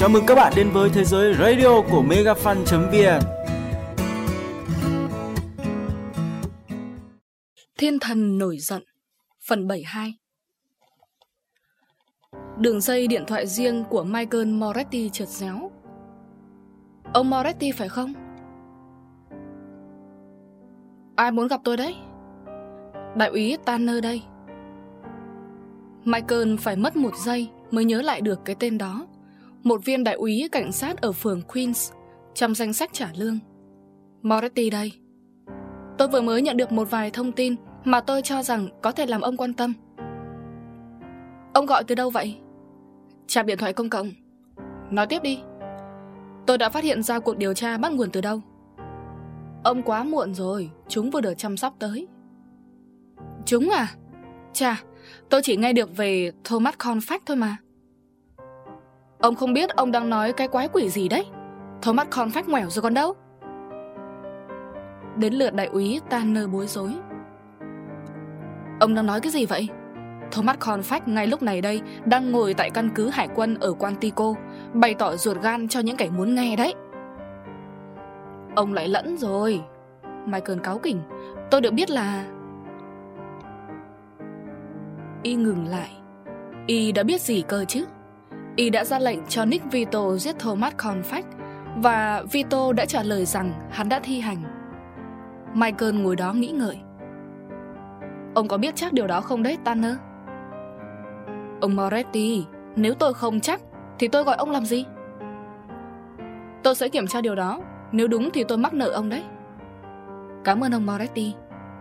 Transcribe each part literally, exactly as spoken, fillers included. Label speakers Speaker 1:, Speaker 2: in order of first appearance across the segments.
Speaker 1: Chào mừng các bạn đến với thế giới radio của megafan chấm vn.
Speaker 2: Thiên thần nổi giận phần bảy mươi hai. Đường dây điện thoại riêng của Michael Moretti chợt réo. Ông Moretti phải không? Ai muốn gặp tôi đấy? Đại úy Tanner đây. Michael phải mất một giây mới nhớ lại được cái tên đó. Một viên đại úy cảnh sát ở phường Queens, trong danh sách trả lương. Moretti đây. Tôi vừa mới nhận được một vài thông tin mà tôi cho rằng có thể làm ông quan tâm. Ông gọi từ đâu vậy? Trạm điện thoại công cộng. Nói tiếp đi. Tôi đã phát hiện ra cuộc điều tra bắt nguồn từ đâu. Ông quá muộn rồi, chúng vừa được chăm sóc tới. Chúng à? Chà, tôi chỉ nghe được về Thomas Confact thôi mà. Ông không biết ông đang nói cái quái quỷ gì đấy. Thomas Confact ngoẻo rồi còn đâu. Đến lượt đại úy Tanner bối rối. Ông đang nói cái gì vậy? Thomas Confact ngay lúc này đây đang ngồi tại căn cứ hải quân ở Quantico, bày tỏ ruột gan cho những kẻ muốn nghe đấy. Ông lại lẫn rồi. Michael cáu kỉnh. Tôi được biết là... Y ngừng lại. Y đã biết gì cơ chứ? Y đã ra lệnh cho Nick Vito giết Thomas Confact, và Vito đã trả lời rằng hắn đã thi hành. Michael ngồi đó nghĩ ngợi. Ông có biết chắc điều đó không đấy, Tanner? Ông Moretti, nếu tôi không chắc thì tôi gọi ông làm gì? Tôi sẽ kiểm tra điều đó. Nếu đúng thì tôi mắc nợ ông đấy. Cảm ơn ông Moretti.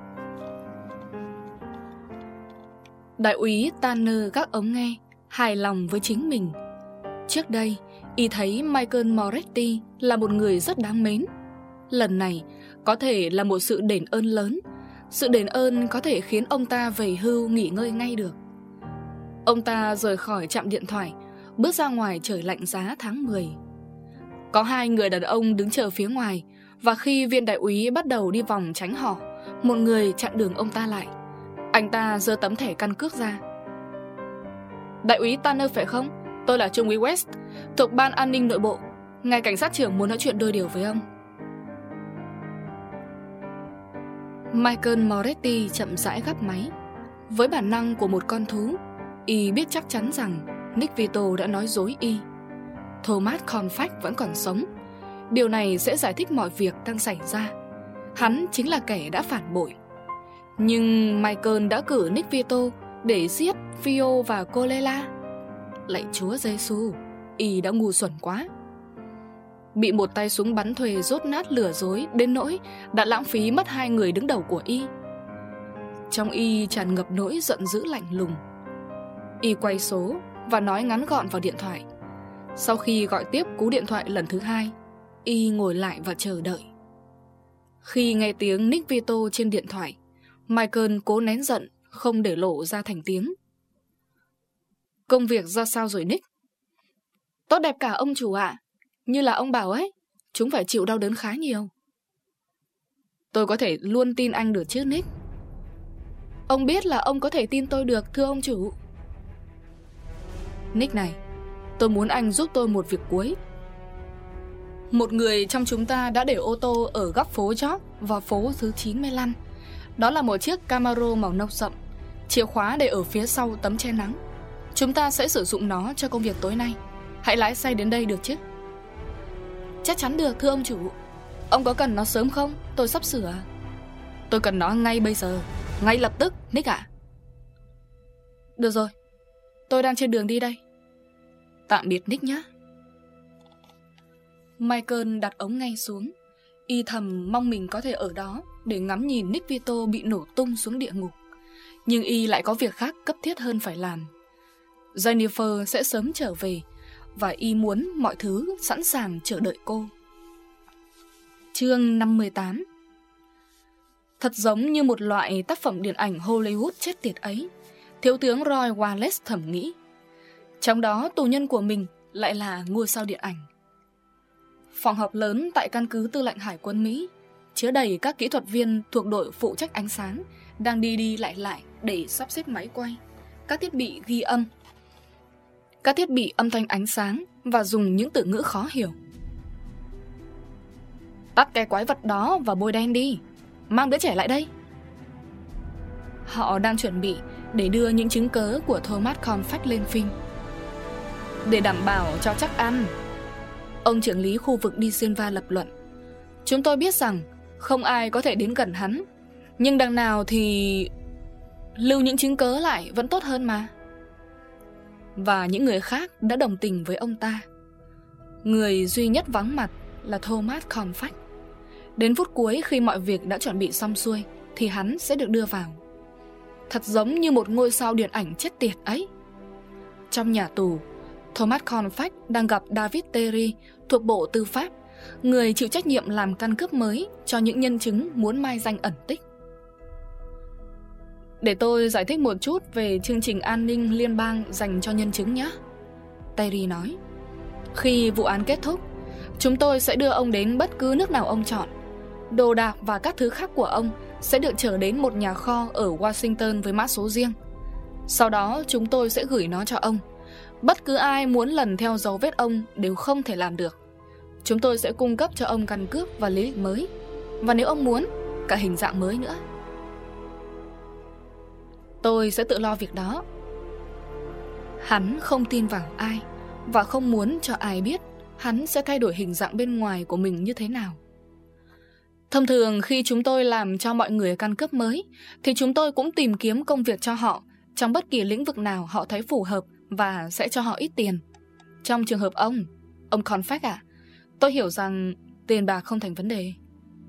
Speaker 2: Đại úy Tanner gác ống nghe, hài lòng với chính mình. Trước đây, y thấy Michael Moretti là một người rất đáng mến. Lần này, có thể là một sự đền ơn lớn. Sự đền ơn có thể khiến ông ta về hưu nghỉ ngơi ngay được. Ông ta rời khỏi trạm điện thoại, bước ra ngoài trời lạnh giá tháng mười. Có hai người đàn ông đứng chờ phía ngoài, và khi viên đại úy bắt đầu đi vòng tránh họ, một người chặn đường ông ta lại. Anh ta giơ tấm thẻ căn cước ra. Đại úy Tanner phải không? Tôi là Trung úy West, thuộc ban an ninh nội bộ. Ngài cảnh sát trưởng muốn nói chuyện đôi điều với ông. Michael Moretti chậm rãi gắp máy. Với bản năng của một con thú, y biết chắc chắn rằng Nick Vito đã nói dối y. Thomas Confact vẫn còn sống. Điều này sẽ giải thích mọi việc đang xảy ra. Hắn chính là kẻ đã phản bội. Nhưng Michael đã cử Nick Vito để giết Fio và Colela. Lạy Chúa Giêsu, y đã ngu xuẩn quá. Bị một tay súng bắn thuê dốt nát lừa dối đến nỗi đã lãng phí mất hai người đứng đầu của y. Trong y tràn ngập nỗi giận dữ lạnh lùng. Y quay số và nói ngắn gọn vào điện thoại. Sau khi gọi tiếp cú điện thoại lần thứ hai, y ngồi lại và chờ đợi. Khi nghe tiếng Nick Vito trên điện thoại, Michael cố nén giận, không để lộ ra thành tiếng. Công việc ra sao rồi Nick? Tốt đẹp cả ông chủ ạ. Như là ông bảo ấy, chúng phải chịu đau đớn khá nhiều. Tôi có thể luôn tin anh được chứ Nick? Ông biết là ông có thể tin tôi được, thưa ông chủ. Nick này, tôi muốn anh giúp tôi một việc cuối. Một người trong chúng ta đã để ô tô ở góc phố George và phố thứ chín mươi lăm. Đó là một chiếc Camaro màu nâu sậm. Chìa khóa để ở phía sau tấm che nắng. Chúng ta sẽ sử dụng nó cho công việc tối nay. Hãy lái xe đến đây được chứ? Chắc chắn được, thưa ông chủ. Ông có cần nó sớm không? Tôi sắp sửa. Tôi cần nó ngay bây giờ, ngay lập tức, Nick ạ. Được rồi, tôi đang trên đường đi đây. Tạm biệt Nick nhé. Michael đặt ống nghe xuống. Y thầm mong mình có thể ở đó để ngắm nhìn Nick Vito bị nổ tung xuống địa ngục. Nhưng y lại có việc khác cấp thiết hơn phải làm. Jennifer sẽ sớm trở về, và y muốn mọi thứ sẵn sàng chờ đợi cô. Chương năm mươi tám. Thật giống như một loại tác phẩm điện ảnh Hollywood chết tiệt ấy, thiếu tướng Roy Wallace thầm nghĩ. Trong đó tù nhân của mình lại là ngôi sao điện ảnh. Phòng họp lớn tại căn cứ tư lệnh Hải quân Mỹ chứa đầy các kỹ thuật viên thuộc đội phụ trách ánh sáng đang đi đi lại lại để sắp xếp máy quay, các thiết bị ghi âm. các thiết bị âm thanh ánh sáng và dùng những từ ngữ khó hiểu. Tắt cái quái vật đó và bôi đen đi. Mang đứa trẻ lại đây. Họ đang chuẩn bị để đưa những chứng cớ của Thomas Confact lên phim. Để đảm bảo cho chắc ăn, ông trưởng lý khu vực De Silva lập luận, chúng tôi biết rằng không ai có thể đến gần hắn, nhưng đằng nào thì lưu những chứng cớ lại vẫn tốt hơn mà. Và những người khác đã đồng tình với ông ta. Người duy nhất vắng mặt là Thomas Confact. Đến phút cuối khi mọi việc đã chuẩn bị xong xuôi thì hắn sẽ được đưa vào. Thật giống như một ngôi sao điện ảnh chết tiệt ấy. Trong nhà tù, Thomas Confact đang gặp David Terry thuộc Bộ Tư pháp, người chịu trách nhiệm làm căn cước mới cho những nhân chứng muốn mai danh ẩn tích. Để tôi giải thích một chút về chương trình an ninh liên bang dành cho nhân chứng nhé, Terry nói. Khi vụ án kết thúc, chúng tôi sẽ đưa ông đến bất cứ nước nào ông chọn. Đồ đạc và các thứ khác của ông sẽ được chở đến một nhà kho ở Washington với mã số riêng. Sau đó chúng tôi sẽ gửi nó cho ông. Bất cứ ai muốn lần theo dấu vết ông đều không thể làm được. Chúng tôi sẽ cung cấp cho ông căn cước và lý lịch mới, và nếu ông muốn, cả hình dạng mới nữa. Tôi sẽ tự lo việc đó. Hắn không tin vào ai và không muốn cho ai biết hắn sẽ thay đổi hình dạng bên ngoài của mình như thế nào. Thông thường khi chúng tôi làm cho mọi người căn cước mới thì chúng tôi cũng tìm kiếm công việc cho họ trong bất kỳ lĩnh vực nào họ thấy phù hợp và sẽ cho họ ít tiền. Trong trường hợp ông, ông Confact à, tôi hiểu rằng tiền bạc không thành vấn đề.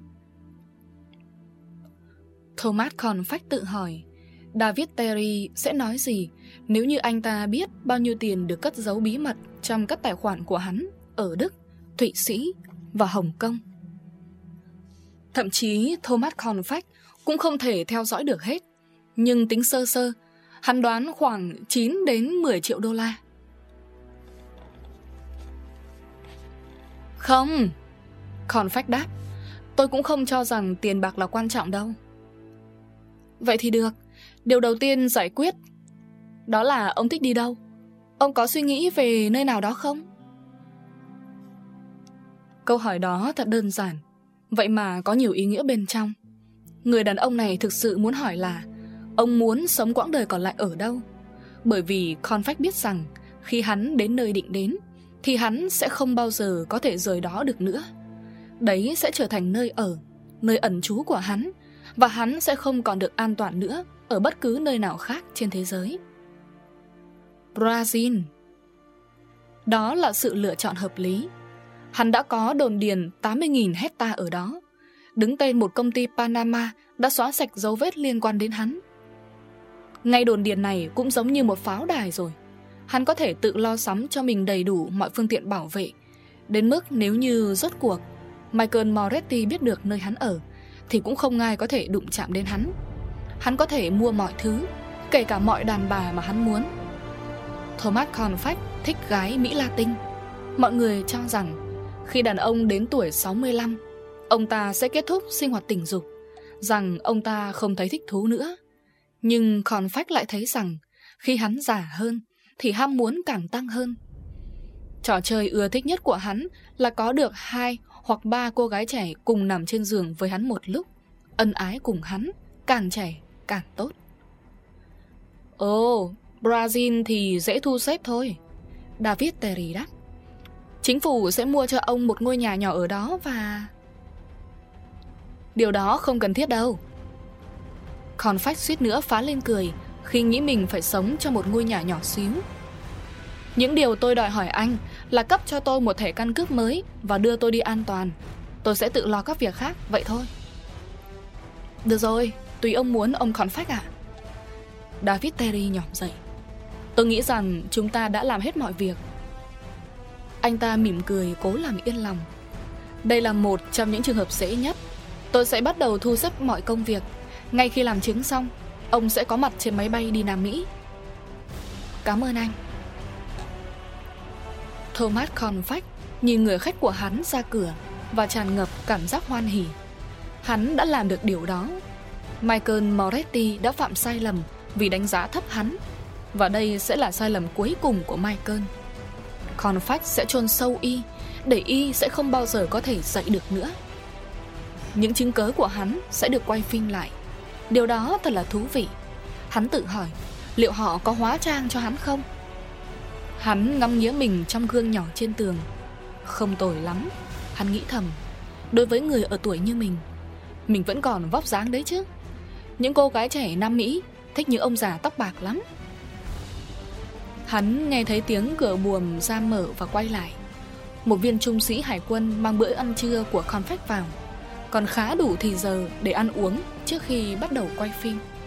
Speaker 2: Thomas Confact tự hỏi David Terry sẽ nói gì nếu như anh ta biết bao nhiêu tiền được cất giấu bí mật trong các tài khoản của hắn ở Đức, Thụy Sĩ và Hồng Kông. Thậm chí Thomas Confact cũng không thể theo dõi được hết, nhưng tính sơ sơ, hắn đoán khoảng chín đến mười triệu đô la. Không, Confact đáp, tôi cũng không cho rằng tiền bạc là quan trọng đâu. Vậy thì được, điều đầu tiên giải quyết đó là ông thích đi đâu. Ông có suy nghĩ về nơi nào đó không? Câu hỏi đó thật đơn giản, vậy mà có nhiều ý nghĩa bên trong. Người đàn ông này thực sự muốn hỏi là ông muốn sống quãng đời còn lại ở đâu. Bởi vì Confact biết rằng khi hắn đến nơi định đến thì hắn sẽ không bao giờ có thể rời đó được nữa. Đấy sẽ trở thành nơi ở, nơi ẩn trú của hắn, và hắn sẽ không còn được an toàn nữa ở bất cứ nơi nào khác trên thế giới. Brazil. Đó là sự lựa chọn hợp lý. Hắn đã có đồn điền tám mươi nghìn hecta ở đó. Đứng tên một công ty Panama đã xóa sạch dấu vết liên quan đến hắn. Ngay đồn điền này cũng giống như một pháo đài rồi. Hắn có thể tự lo sắm cho mình đầy đủ mọi phương tiện bảo vệ, đến mức nếu như rốt cuộc Michael Moretti biết được nơi hắn ở thì cũng không ai có thể đụng chạm đến hắn. Hắn có thể mua mọi thứ, kể cả mọi đàn bà mà hắn muốn. Thomas Confact thích gái Mỹ Latin. Mọi người cho rằng khi đàn ông đến tuổi sáu mươi lăm, ông ta sẽ kết thúc sinh hoạt tình dục, rằng ông ta không thấy thích thú nữa. Nhưng Confact lại thấy rằng khi hắn già hơn thì ham muốn càng tăng hơn. Trò chơi ưa thích nhất của hắn là có được hai hoặc ba cô gái trẻ cùng nằm trên giường với hắn một lúc, ân ái cùng hắn, càng trẻ càng tốt. Ồ, Brazil thì dễ thu xếp thôi, David Terry đáp. Chính phủ sẽ mua cho ông một ngôi nhà nhỏ ở đó và... Điều đó không cần thiết đâu. Confact suýt nữa phá lên cười khi nghĩ mình phải sống trong một ngôi nhà nhỏ xíu. Những điều tôi đòi hỏi anh là cấp cho tôi một thẻ căn cước mới và đưa tôi đi an toàn. Tôi sẽ tự lo các việc khác, vậy thôi. Được rồi, tùy ông muốn, ông Confact ạ. David Terry nhỏm dậy. Tôi nghĩ rằng chúng ta đã làm hết mọi việc. Anh ta mỉm cười cố làm yên lòng. Đây là một trong những trường hợp dễ nhất. Tôi sẽ bắt đầu thu xếp mọi công việc. Ngay khi làm chứng xong, ông sẽ có mặt trên máy bay đi Nam Mỹ. Cảm ơn anh. Thomas Confact nhìn người khách của hắn ra cửa và tràn ngập cảm giác hoan hỉ. Hắn đã làm được điều đó. Michael Moretti đã phạm sai lầm vì đánh giá thấp hắn. Và đây sẽ là sai lầm cuối cùng của Michael. Cornflakes sẽ chôn sâu Y, để Y sẽ không bao giờ có thể dậy được nữa. Những chứng cớ của hắn sẽ được quay phim lại. Điều đó thật là thú vị. Hắn tự hỏi liệu họ có hóa trang cho hắn không. Hắn ngắm nghía mình trong gương nhỏ trên tường. Không tồi lắm, hắn nghĩ thầm. Đối với người ở tuổi như mình, mình vẫn còn vóc dáng đấy chứ. Những cô gái trẻ Nam Mỹ thích những ông già tóc bạc lắm. Hắn nghe thấy tiếng cửa buồm ra mở và quay lại. Một viên trung sĩ hải quân mang bữa ăn trưa của Cornflakes vào. Còn khá đủ thì giờ để ăn uống trước khi bắt đầu quay phim.